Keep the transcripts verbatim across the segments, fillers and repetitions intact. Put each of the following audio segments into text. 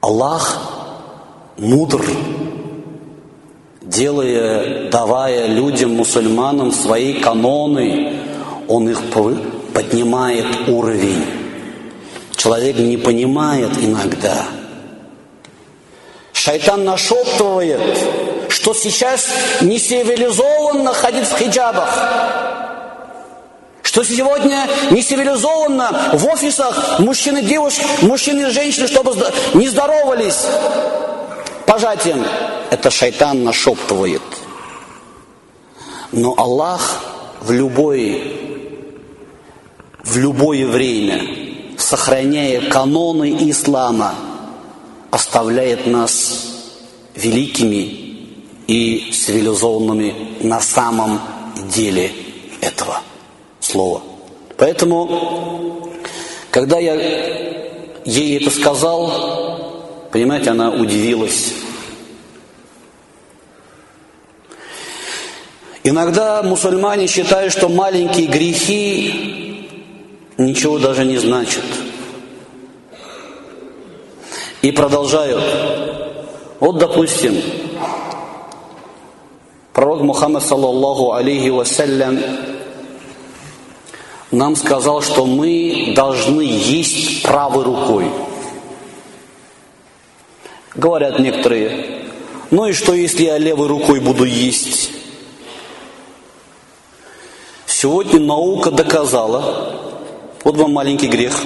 Аллах мудр, делая, давая людям, мусульманам свои каноны, Он их поднимает уровень. Человек не понимает иногда. Шайтан нашептывает, что сейчас не цивилизованно ходить в хиджабах, что сегодня не цивилизованно в офисах мужчины и девушки, мужчины и женщины, чтобы не здоровались пожатием. Это шайтан нашептывает. Но Аллах в любое, в любое время, сохраняя каноны ислама, оставляет нас великими и цивилизованными на самом деле этого слова. Поэтому, когда я ей это сказал, понимаете, она удивилась. Иногда мусульмане считают, что маленькие грехи ничего даже не значат. И продолжают. Вот, допустим, пророк Мухаммад, саллаллаху алейхи вассалям, нам сказал, что мы должны есть правой рукой. Говорят некоторые, ну и что, если я левой рукой буду есть? Сегодня наука доказала, вот вам маленький грех,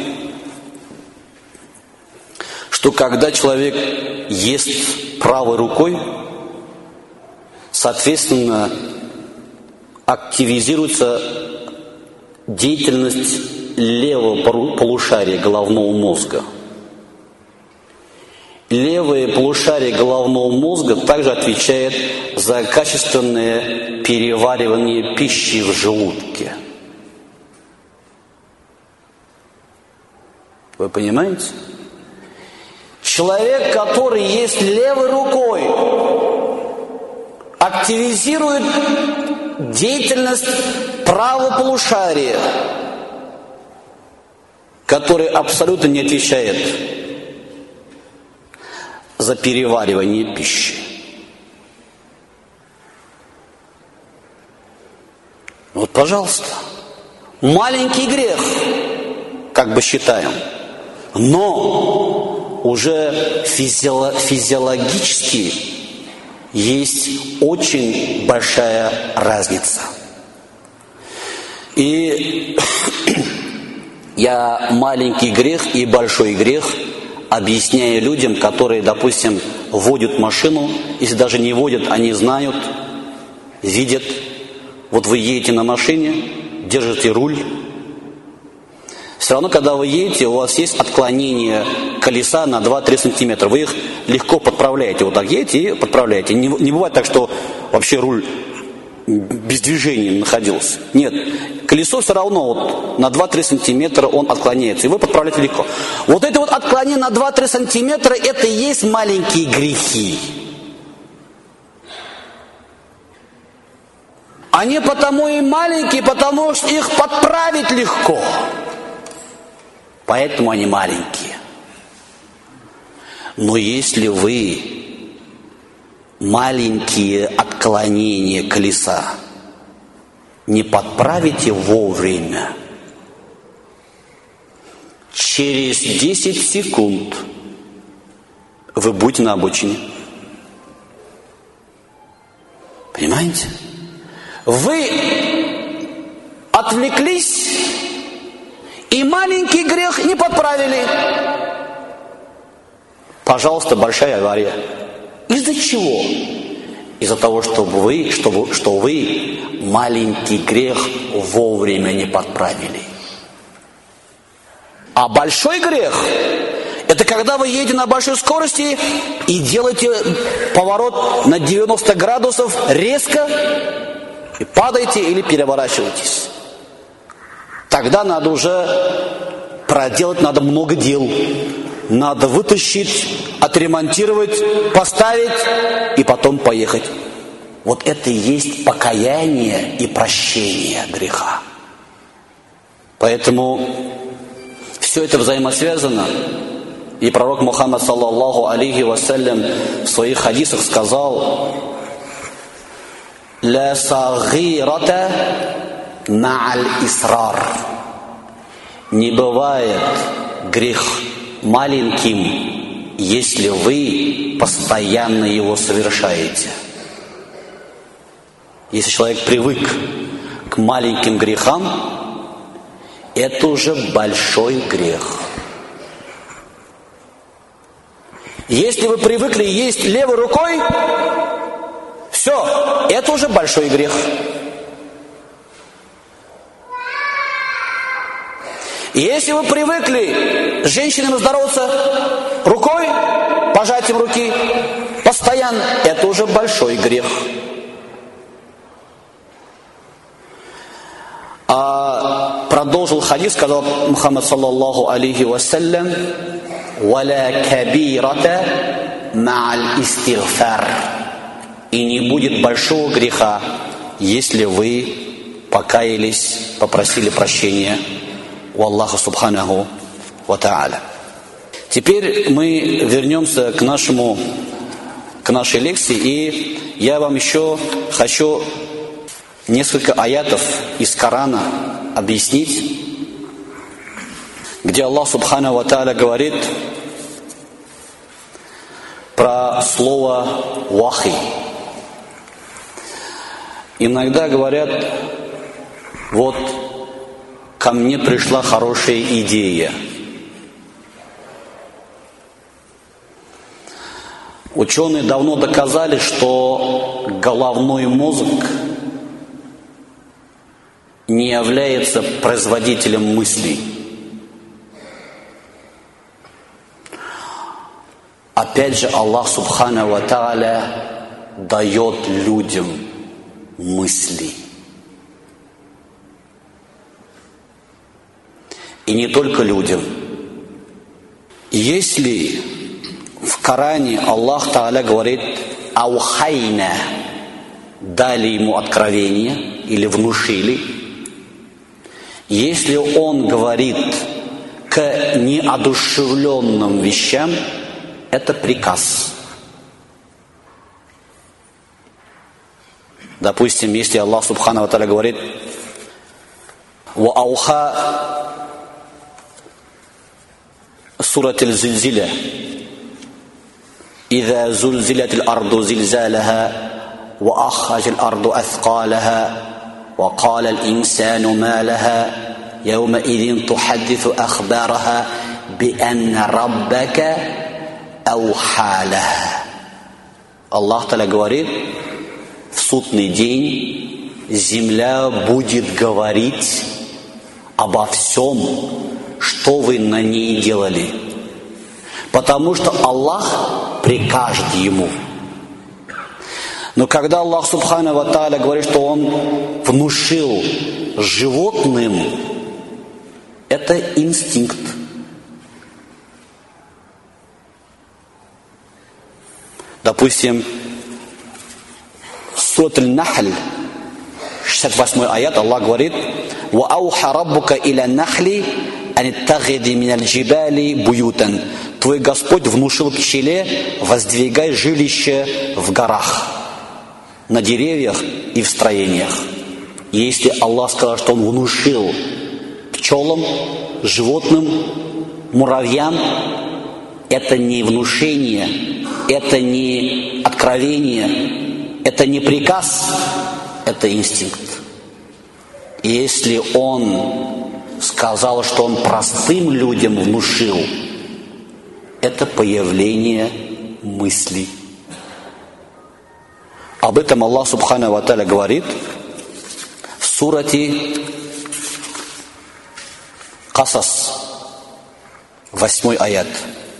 что когда человек ест правой рукой, соответственно, активизируется деятельность левого полушария головного мозга. Левое полушарие головного мозга также отвечает за качественное переваривание пищи в желудке. Вы понимаете? Человек, который ест левой рукой, активизирует деятельность правого полушария, который абсолютно не отвечает за переваривание пищи. Вот, пожалуйста, маленький грех, как бы считаем, но уже физиоло- физиологически есть очень большая разница. И я маленький грех и большой грех объясняю людям, которые, допустим, водят машину, если даже не водят, они знают, видят. Вот вы едете на машине, держите руль. Все равно, когда вы едете, у вас есть отклонение колеса на два-три сантиметра. Вы их легко подправляете. Вот так едете и подправляете. Не, не бывает так, что вообще руль без движения находился. Нет. Колесо все равно вот на два-три сантиметра он отклоняется. И вы подправляете легко. Вот это вот отклонение на два-три сантиметра, это и есть маленькие грехи. Они потому и маленькие, потому что их подправить легко. Поэтому они маленькие. Но если вы маленькие отклонения колеса не подправите вовремя, через десять секунд вы будете на обочине. Понимаете? Вы отвлеклись и маленький грех не подправили. Пожалуйста, большая авария. Из-за чего? Из-за того, что вы, чтобы, что вы маленький грех вовремя не подправили. А большой грех – это когда вы едете на большой скорости и делаете поворот на девяносто градусов резко, и падаете или переворачиваетесь. Тогда надо уже проделать, надо много дел. Надо вытащить, отремонтировать, поставить и потом поехать. Вот это и есть покаяние и прощение греха. Поэтому все это взаимосвязано. И пророк Мухаммад, саллаллаху алейхи вассалям, в своих хадисах сказал: «Ля сагирата ма'аль исрар». Не бывает грех маленьким, если вы постоянно его совершаете. Если человек привык к маленьким грехам, это уже большой грех. Если вы привыкли есть левой рукой, все, это уже большой грех. Если вы привыкли с женщинами здороваться рукой, пожатием руки, постоянно, это уже большой грех. А продолжил хадис, сказал Мухаммад, саллаллаху алейхи вассалям: «Валя кабирата ма'аль истигфар». И не будет большого греха, если вы покаялись, попросили прощения у Аллаха субханаху ва та'аля. Теперь мы вернемся к нашему, к нашей лекции, и я вам еще хочу несколько аятов из Корана объяснить, где Аллах субханаху ва та'аля говорит про слово «вахи». Иногда говорят: вот ко мне пришла хорошая идея. Ученые давно доказали, что головной мозг не является производителем мыслей. Опять же, Аллах субханаху ва та'аля дает людям мысли. И не только людям. Если в Коране Аллах Та'аля говорит «аухайна», дали ему откровение или внушили, если он говорит к неодушевленным вещам, это приказ. Допустим, если Аллах Субхану ва Тааля говорит «Ва ауха сурат аль-зильзиля إذا زلزلت الأرض زلزالها وأخرج الأرض أثقالها وقال الإنسان ما لها يومئذ تحدث أخبارها بأن ربك أوحى لها». Аллах Та'аля говорит: в судный день земля будет говорить обо всем, что вы на ней делали, потому что Аллах прикажет ему. Но когда Аллах Субхану ва Тааля говорит, что Он внушил животным, это инстинкт. Допустим, Сурат аль-Нахль, шестьдесят восьмой аят, Аллах говорит: «Ва ауха раббука иля нахли аниттахиди миналь джибали буютан». Твой Господь внушил пчеле: воздвигай жилище в горах, на деревьях и в строениях. И если Аллах сказал, что Он внушил пчелам, животным, муравьям, это не внушение, это не откровение, это не приказ, это инстинкт. И если Он сказал, что Он простым людям внушил, это появление мыслей. Об этом Аллах Субхану ва Тааля говорит в сурате Касас, восьмой аят.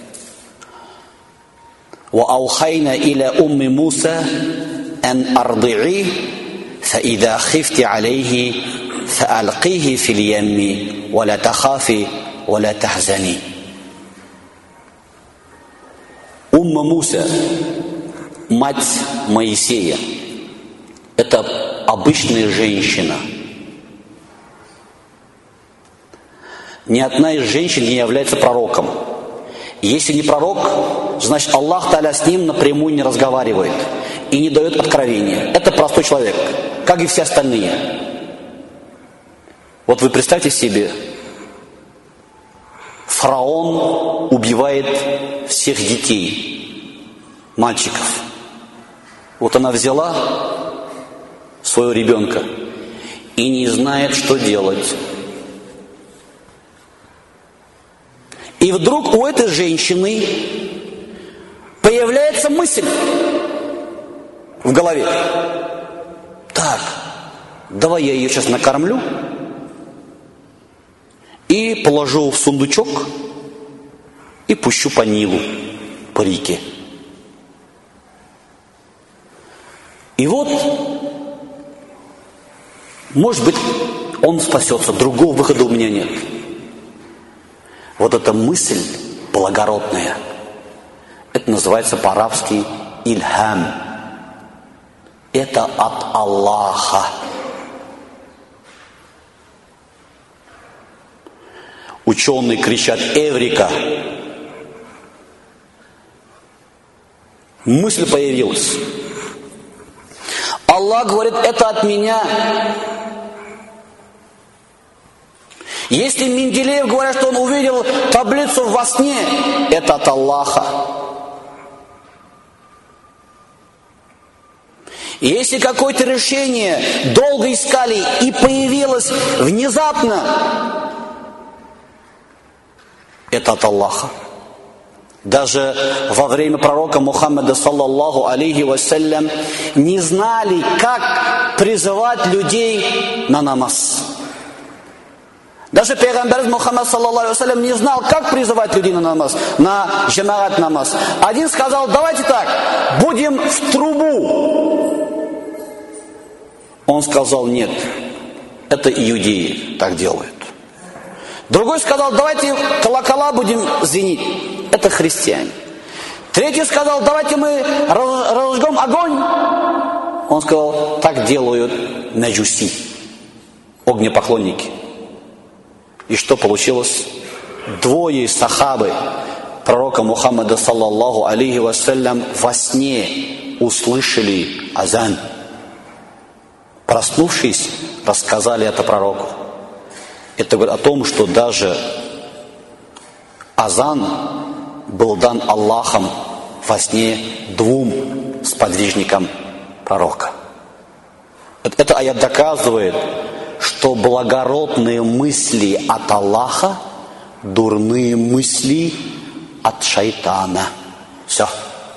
«Ва аухайна иля умми Муса ан арди'i, фа идha khifti алейхи, фа алqиhi фил ямми, ва ла тахафи, ва ла тахзани». Умма Муса, мать Моисея, это обычная женщина. Ни одна из женщин не является пророком. Если не пророк, значит Аллах Та'аля с ним напрямую не разговаривает и не дает откровения. Это простой человек, как и все остальные. Вот вы представьте себе, фараон убивает всех детей, мальчиков. Вот она взяла своего ребенка и не знает, что делать. И вдруг у этой женщины появляется мысль в голове. Так, давай я ее сейчас накормлю и положу в сундучок и пущу по Нилу, по реке. И вот, может быть, он спасется, другого выхода у меня нет. Вот эта мысль благородная, это называется по-арабски ильхам. Это от Аллаха. Ученые кричат «Эврика!». Мысль появилась. Аллах говорит, это от меня. Если Менделеев говорит, что он увидел таблицу во сне, это от Аллаха. Если какое-то решение долго искали и появилось внезапно, это от Аллаха. Даже во время пророка Мухаммада, саллаллаху алейхи вассалям, не знали, как призывать людей на намаз. Даже Пейгамбер Мухаммад, саллаллаху алейхи вассалям, не знал, как призывать людей на намаз, на джамаат намаз. Один сказал, давайте так, будем в трубу. Он сказал, нет, это иудеи так делают. Другой сказал, давайте колокола будем звенить. Это христиане. Третий сказал, давайте мы разожгем огонь. Он сказал, так делают маджуси, огнепоклонники. И что получилось? Двое из сахабы пророка Мухаммада, саллаллаху алейхи вассалям, во сне услышали азан. Проснувшись, рассказали это пророку. Это говорит о том, что даже азан был дан Аллахом во сне двум сподвижникам пророка. Это аят доказывает, что благородные мысли от Аллаха, дурные мысли от шайтана. Все.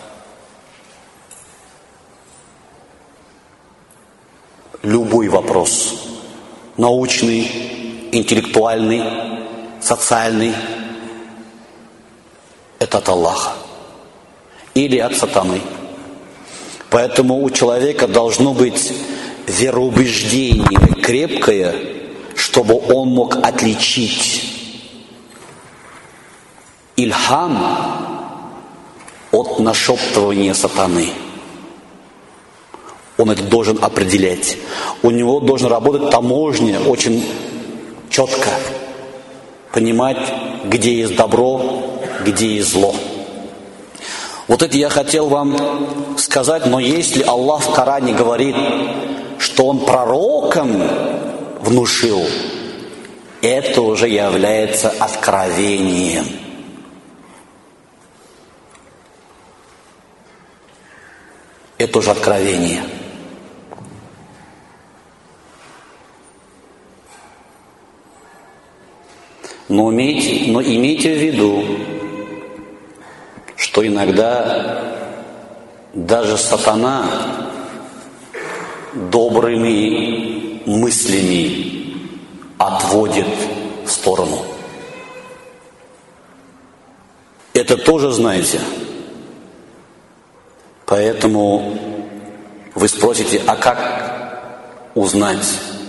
Любой вопрос, научный, интеллектуальный, социальный, это от Аллаха или от сатаны. Поэтому у человека должно быть вероубеждение крепкое, чтобы он мог отличить ильхам от нашептывания сатаны. Он это должен определять. У него должна работать таможня очень четко. Понимать, где есть добро, где есть зло. Вот это я хотел вам сказать, но если Аллах в Коране говорит, что Он пророкам внушил, это уже является откровением. Это уже откровение. Но имейте, но имейте в виду, что иногда даже сатана добрыми мыслями отводит в сторону. Это тоже знаете. Поэтому вы спросите, а как узнать?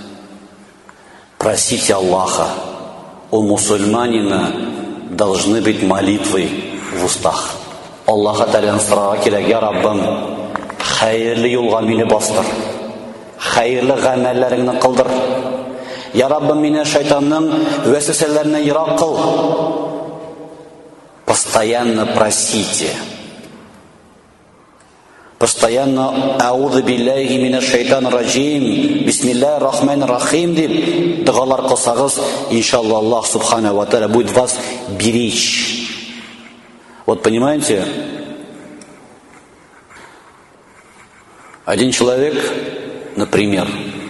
Просите Аллаха. У мусульманина должны быть молитвы в устах. Аллаха Та'алядан сұрауға керек, я Раббым, хайырлы юлға мені бастыр, хайырлы ғәмәлләріңні қылдыр. Я Раббым, мені шайтанның вәсвәсәләрінен йырақ қыл. постоянно просите. Постоянно «Аузу билляхи минаш шайтанир раджим, бисмиллахир рахманир рахим» деп дұғалар қылсаңыз, иншалла Аллах субхана ва тааля будет вас беречь. Вот понимаете, один человек, например,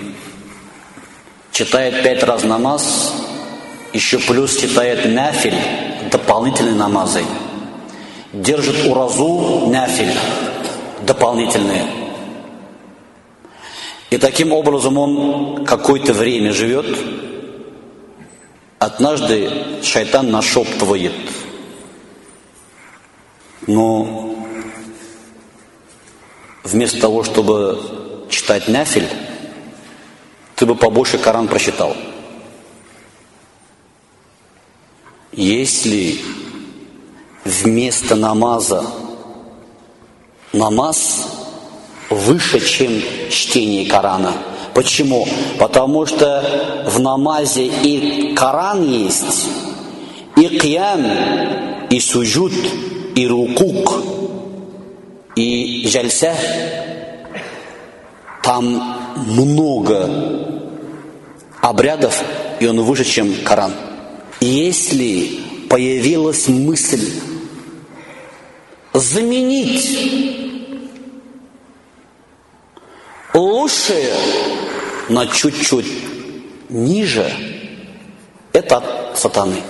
читает пять раз намаз, еще плюс читает нафиль, дополнительные намазы, держит уразу нафиль, дополнительные. И таким образом он какое-то время живет. Однажды шайтан нашептывает: но вместо того, чтобы читать нафиль, ты бы побольше Коран прочитал. Если вместо намаза намаз выше, чем чтение Корана. Почему? Потому что в намазе и Коран есть, и кьям, и суджуд, и рукук, и джальса. Там много обрядов, и он выше, чем Коран. Если появилась мысль заменить лучшее на чуть-чуть ниже, это от сатаны.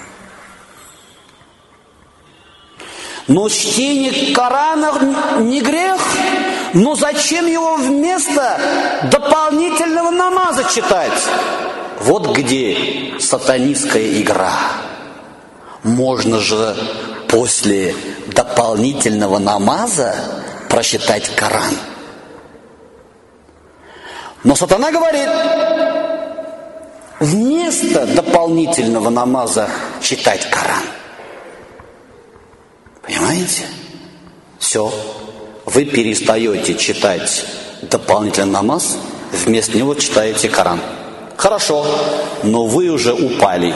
Но чтение Корана не грех, но зачем его вместо дополнительного намаза читать? Вот где сатанистская игра. Можно же после дополнительного намаза прочитать Коран. Но сатана говорит: вместо дополнительного намаза читать Коран. Понимаете? Все. Вы перестаете читать дополнительный намаз, вместо него читаете Коран. Хорошо, но вы уже упали.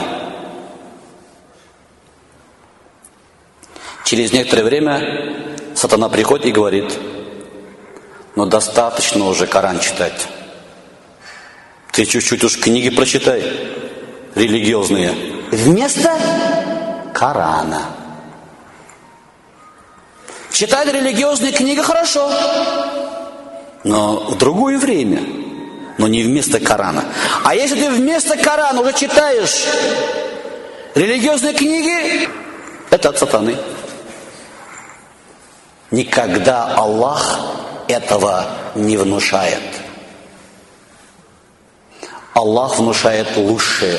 Через некоторое время сатана приходит и говорит: но достаточно уже Коран читать. Ты чуть-чуть уж книги прочитай, религиозные, вместо Корана. Читать религиозные книги хорошо, но в другое время, но не вместо Корана. А если ты вместо Корана уже читаешь религиозные книги, это от сатаны. Никогда Аллах этого не внушает. Аллах внушает лучшее.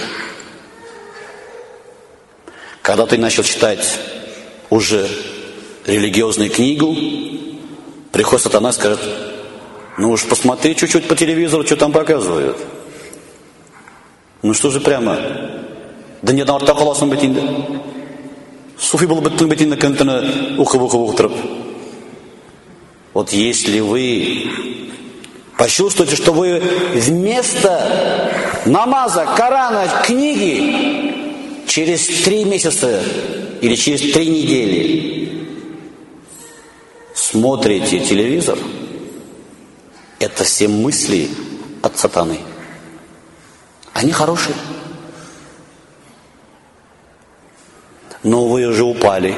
Когда ты начал читать уже религиозную книгу, приходит сатана и скажет: ну уж посмотри чуть-чуть по телевизору, что там показывают. Ну что же прямо? Да не одна ортақаласын бетінде. Суфи был беттің бетінде кентіні оқып-оқып отырып. Вот если вы почувствуете, что вы вместо намаза, Корана, книги через три месяца или через три недели смотрите телевизор, это все мысли от сатаны. Они хорошие. Но вы уже упали.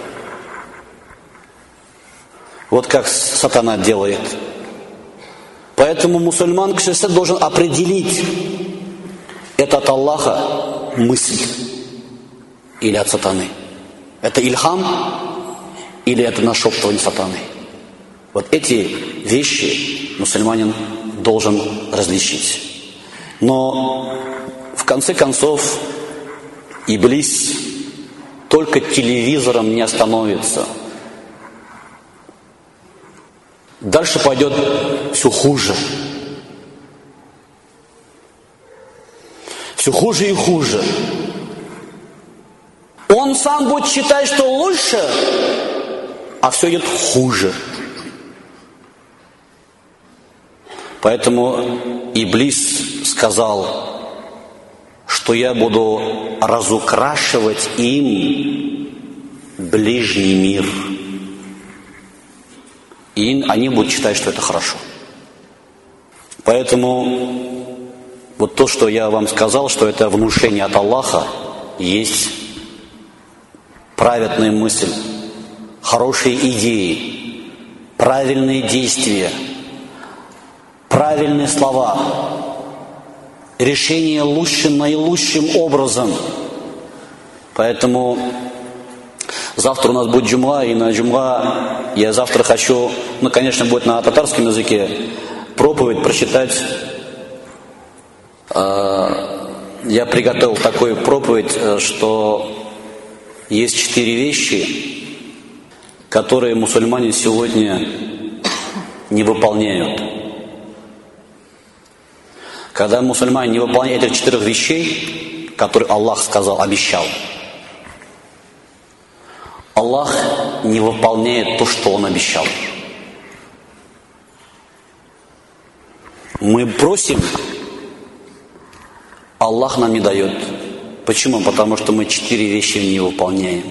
Вот как сатана делает. Поэтому мусульман должен определить, это от Аллаха мысль или от сатаны. Это ильхам или это нашептывание сатаны. Вот эти вещи мусульманин должен различить. Но в конце концов Иблис только телевизором не остановится. Дальше пойдет все хуже. Все хуже и хуже. Он сам будет считать, что лучше, а все идет хуже. Поэтому Иблис сказал, что я буду разукрашивать им ближний мир. И они будут считать, что это хорошо. Поэтому вот то, что я вам сказал, что это внушение от Аллаха, есть праведная мысль, хорошие идеи, правильные действия, правильные слова, решение лучшим, наилучшим образом. Поэтому завтра у нас будет джума, и на джума я завтра хочу, ну, конечно, будет на татарском языке, проповедь прочитать. Я приготовил такую проповедь, что есть четыре вещи, которые мусульмане сегодня не выполняют. Когда мусульмане не выполняют этих четырех вещей, которые Аллах сказал, обещал, Аллах не выполняет то, что Он обещал. Мы просим, Аллах нам не дает. Почему? Потому что мы четыре вещи не выполняем.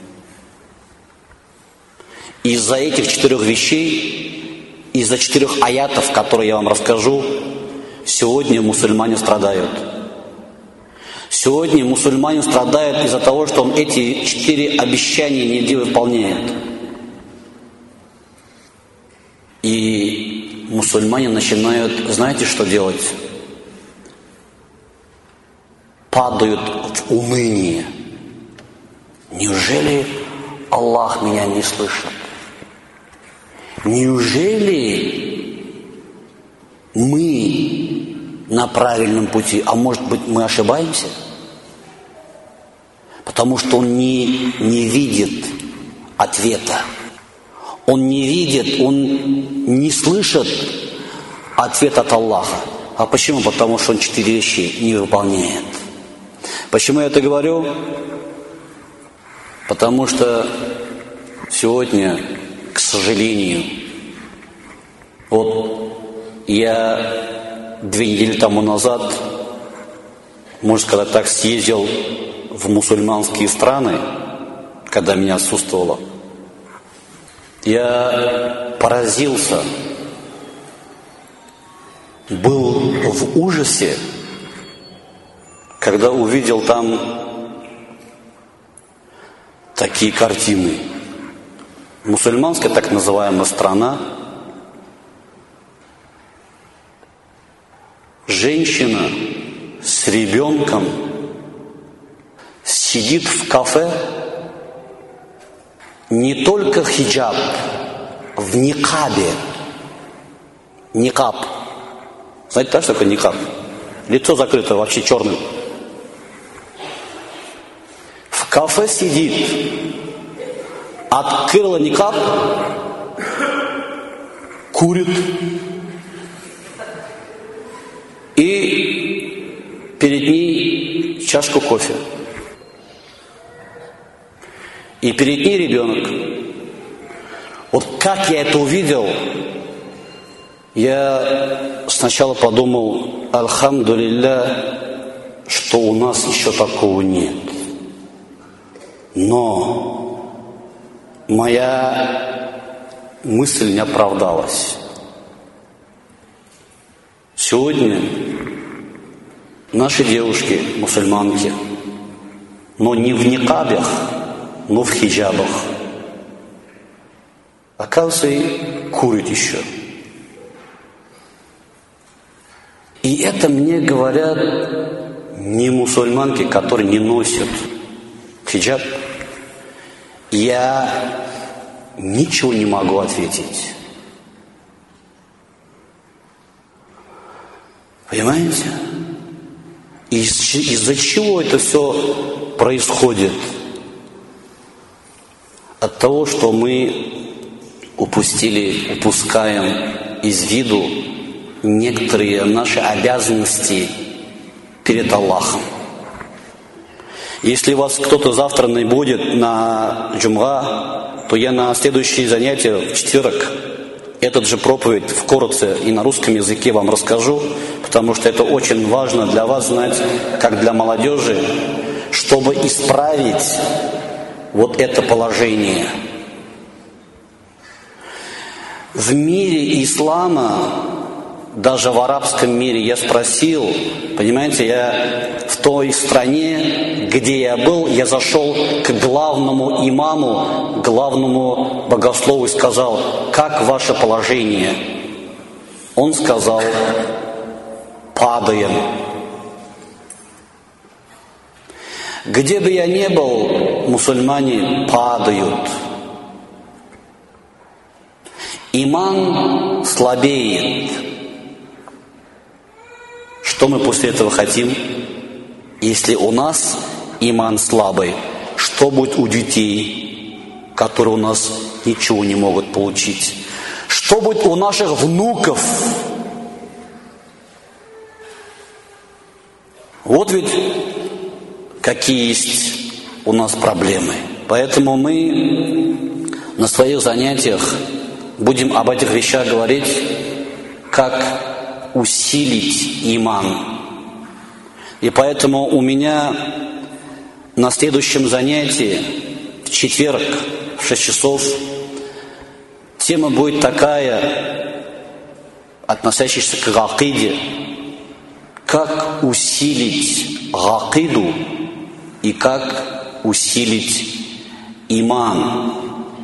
Из-за этих четырех вещей, из-за четырех аятов, которые я вам расскажу, сегодня мусульмане страдают. Сегодня мусульмане страдают из-за того, что он эти четыре обещания не выполняет. И мусульмане начинают, знаете, что делать? Падают в уныние. Неужели Аллах меня не слышит? Неужели мы на правильном пути? А может быть, мы ошибаемся? Потому что он не, не видит ответа. Он не видит, он не слышит ответ от Аллаха. А почему? Потому что он четыре вещи не выполняет. Почему я это говорю? Потому что сегодня, к сожалению, вот я две недели тому назад, можно сказать так, съездил в мусульманские страны, когда меня отсутствовало. Я поразился, был в ужасе, когда увидел там такие картины. Мусульманская так называемая страна. Женщина с ребенком сидит в кафе, не только хиджаб, в никабе. Никаб. Знаете, так, что такое никаб? Лицо закрыто, вообще черным. В кафе сидит, открыла никаб, курит и перед ней чашку кофе. И перед ней ребенок. Вот как я это увидел, я сначала подумал, альхамдулилля, что у нас еще такого нет. Но моя мысль не оправдалась. Сегодня наши девушки, мусульманки, но не в никабах, но в хиджабах, оказывается, и курят еще. И это мне говорят не мусульманки, которые не носят хиджаб. Я ничего не могу ответить. Понимаете? Из- из-за чего это все происходит? От того, что мы упустили, упускаем из виду некоторые наши обязанности перед Аллахом. Если у вас кто-то завтра не будет на джумга, то я на следующее занятие в четверг этот же проповедь вкратце и на русском языке вам расскажу, потому что это очень важно для вас знать, как для молодежи, чтобы исправить вот это положение. В мире ислама, даже в арабском мире, я спросил, понимаете, я в той стране, где я был, я зашел к главному имаму, главному богослову и сказал: как ваше положение? Он сказал: падаем. Где бы я ни был, мусульмане падают. Иман слабеет. Что мы после этого хотим? Если у нас иман слабый, что будет у детей, которые у нас ничего не могут получить? Что будет у наших внуков? Вот ведь какие есть у нас проблемы. Поэтому мы на своих занятиях будем об этих вещах говорить, как усилить иман. И поэтому у меня на следующем занятии, в четверг, в шесть часов, тема будет такая, относящаяся к акиде, как усилить акиду и как усилить иман.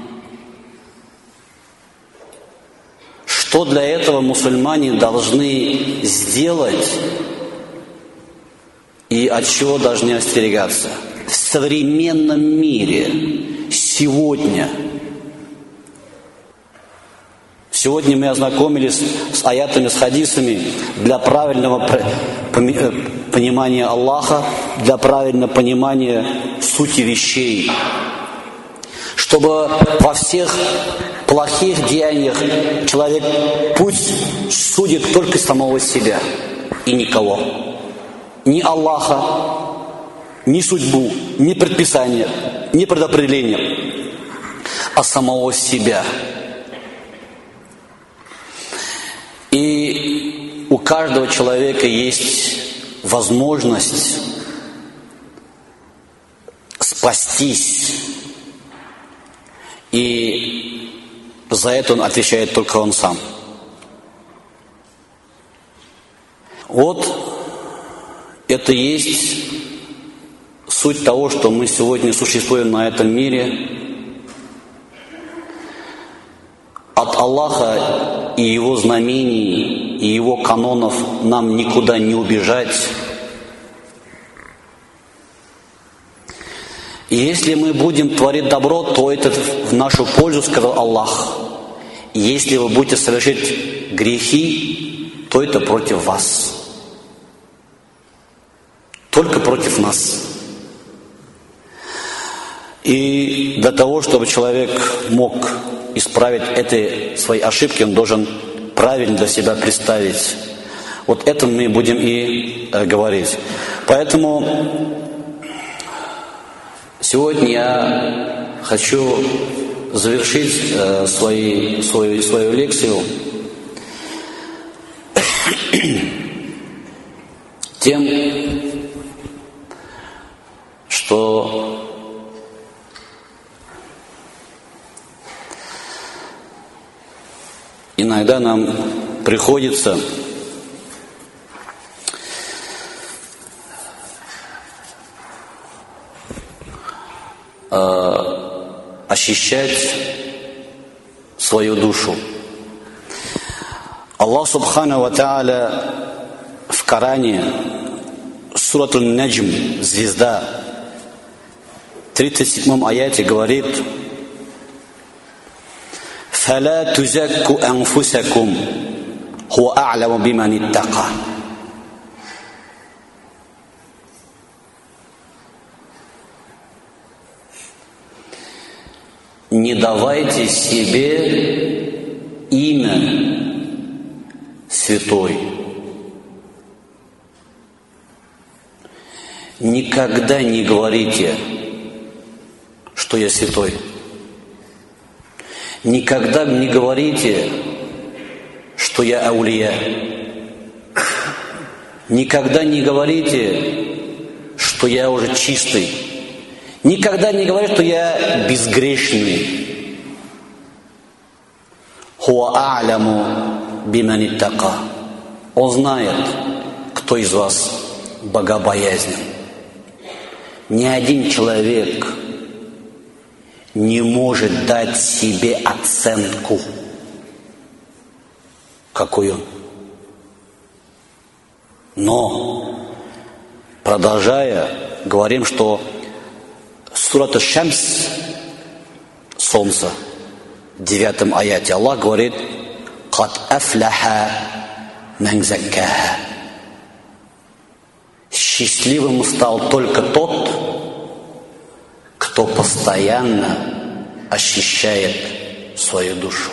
Что для этого мусульмане должны сделать и от чего должны остерегаться? В современном мире, сегодня, сегодня мы ознакомились с аятами, с хадисами для правильного понимания Аллаха, для правильного понимания сути вещей, чтобы во всех плохих деяниях человек пусть судит только самого себя и никого. Ни Аллаха, ни судьбу, ни предписание, ни предопределение, а самого себя. И у каждого человека есть возможность спастись. И за это он отвечает только он сам. Вот это есть суть того, что мы сегодня существуем на этом мире. От Аллаха и Его знамений, и Его канонов нам никуда не убежать. И если мы будем творить добро, то это в нашу пользу, сказал Аллах. И если вы будете совершить грехи, то это против вас. Только против нас. И для того, чтобы человек мог исправить эти свои ошибки, он должен правильно для себя представить. Вот это мы будем и э, говорить. Поэтому сегодня я хочу завершить э, свои, свою, свою лекцию тем, что иногда нам приходится ощущать свою душу. Аллах Субхану ва Тааля в Коране, Сурату Наджм, звезда, в тридцать седьмом аяте говорит: «Фала тузакку анфусакум, хуа а'ламу биман иттака». Не давайте себе имя святой. Никогда не говорите, что я святой. Никогда не говорите, что я аулия. Никогда не говорите, что я уже чистый. Никогда не говори, что я безгрешный. Хуа а'ляму биман иттака. Он знает, кто из вас богобоязнен. Ни один человек не может дать себе оценку, какой он. Но, продолжая, говорим, что сурат аш-Шамс, солнце, в девятом аяте Аллах говорит: «Кад афляха ман заккаха». Счастливым стал только тот, кто постоянно ощущает свою душу.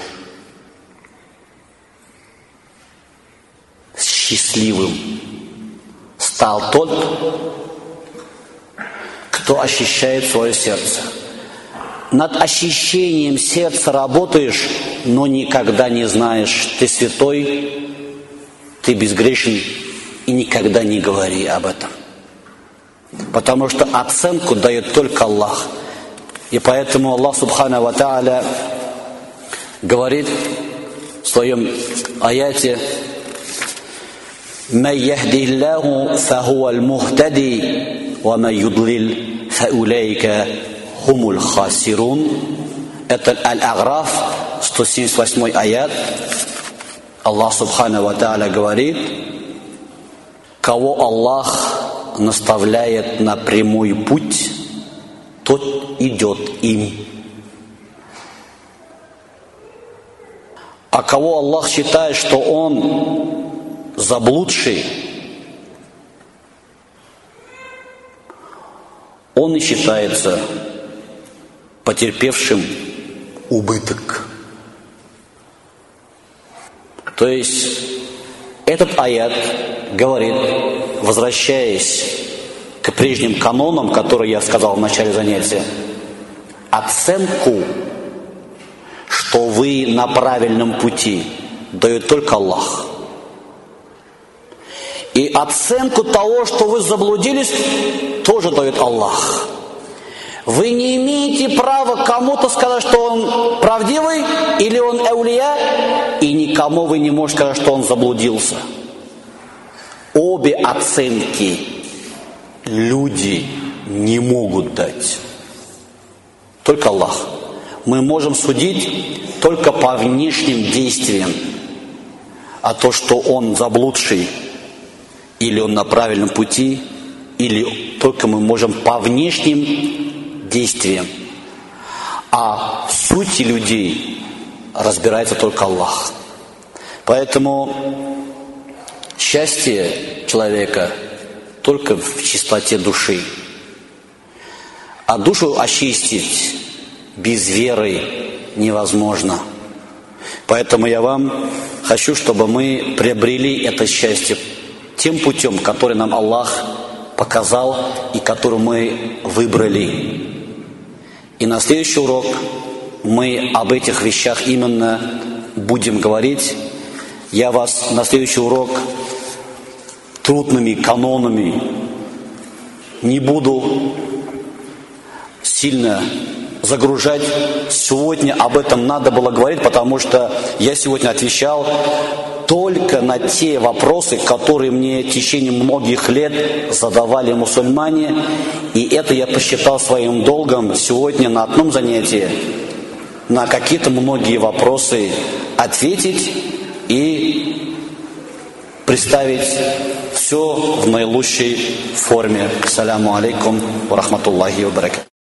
Счастливым стал тот, кто ощущает свое сердце. Над ощущением сердца работаешь, но никогда не знаешь, ты святой, ты безгрешен, и никогда не говори об этом. Потому что оценку дает только Аллах. И поэтому Аллах Субхана ва Тааля говорит в своем аяте: «Ман яхдихиллаху фахуаль мухтади, ва ман юдлил фаулайка хумуль хасирун». Это Аль-Аграф, сто семьдесят восьмой аят. Аллах Субхана ва Тааля говорит: кого Аллах наставляет на прямой путь, тот идет им. А кого Аллах считает, что он заблудший, он и считается потерпевшим убыток. То есть этот аят говорит, возвращаясь к прежним канонам, которые я сказал в начале занятия, оценку, что вы на правильном пути, дает только Аллах. И оценку того, что вы заблудились, тоже дает Аллах. Вы не имеете права кому-то сказать, что он правдивый или он эулия, и никому вы не можете сказать, что он заблудился. Обе оценки люди не могут дать. Только Аллах. Мы можем судить только по внешним действиям. А то, что он заблудший, или он на правильном пути, или только мы можем по внешним действиям. А в сути людей разбирается только Аллах. Поэтому счастье человека только в чистоте души. А душу очистить без веры невозможно. Поэтому я вам хочу, чтобы мы приобрели это счастье тем путем, который нам Аллах показал и который мы выбрали. И на следующий урок мы об этих вещах именно будем говорить. Я вас на следующий урок трудными канонами не буду сильно загружать. Сегодня об этом надо было говорить, потому что я сегодня отвечал только на те вопросы, которые мне в течение многих лет задавали мусульмане. И это я посчитал своим долгом сегодня на одном занятии на какие-то многие вопросы ответить и представить все в наилучшей форме. Саляму алейкум ва рахматуллахи ва баракатуху.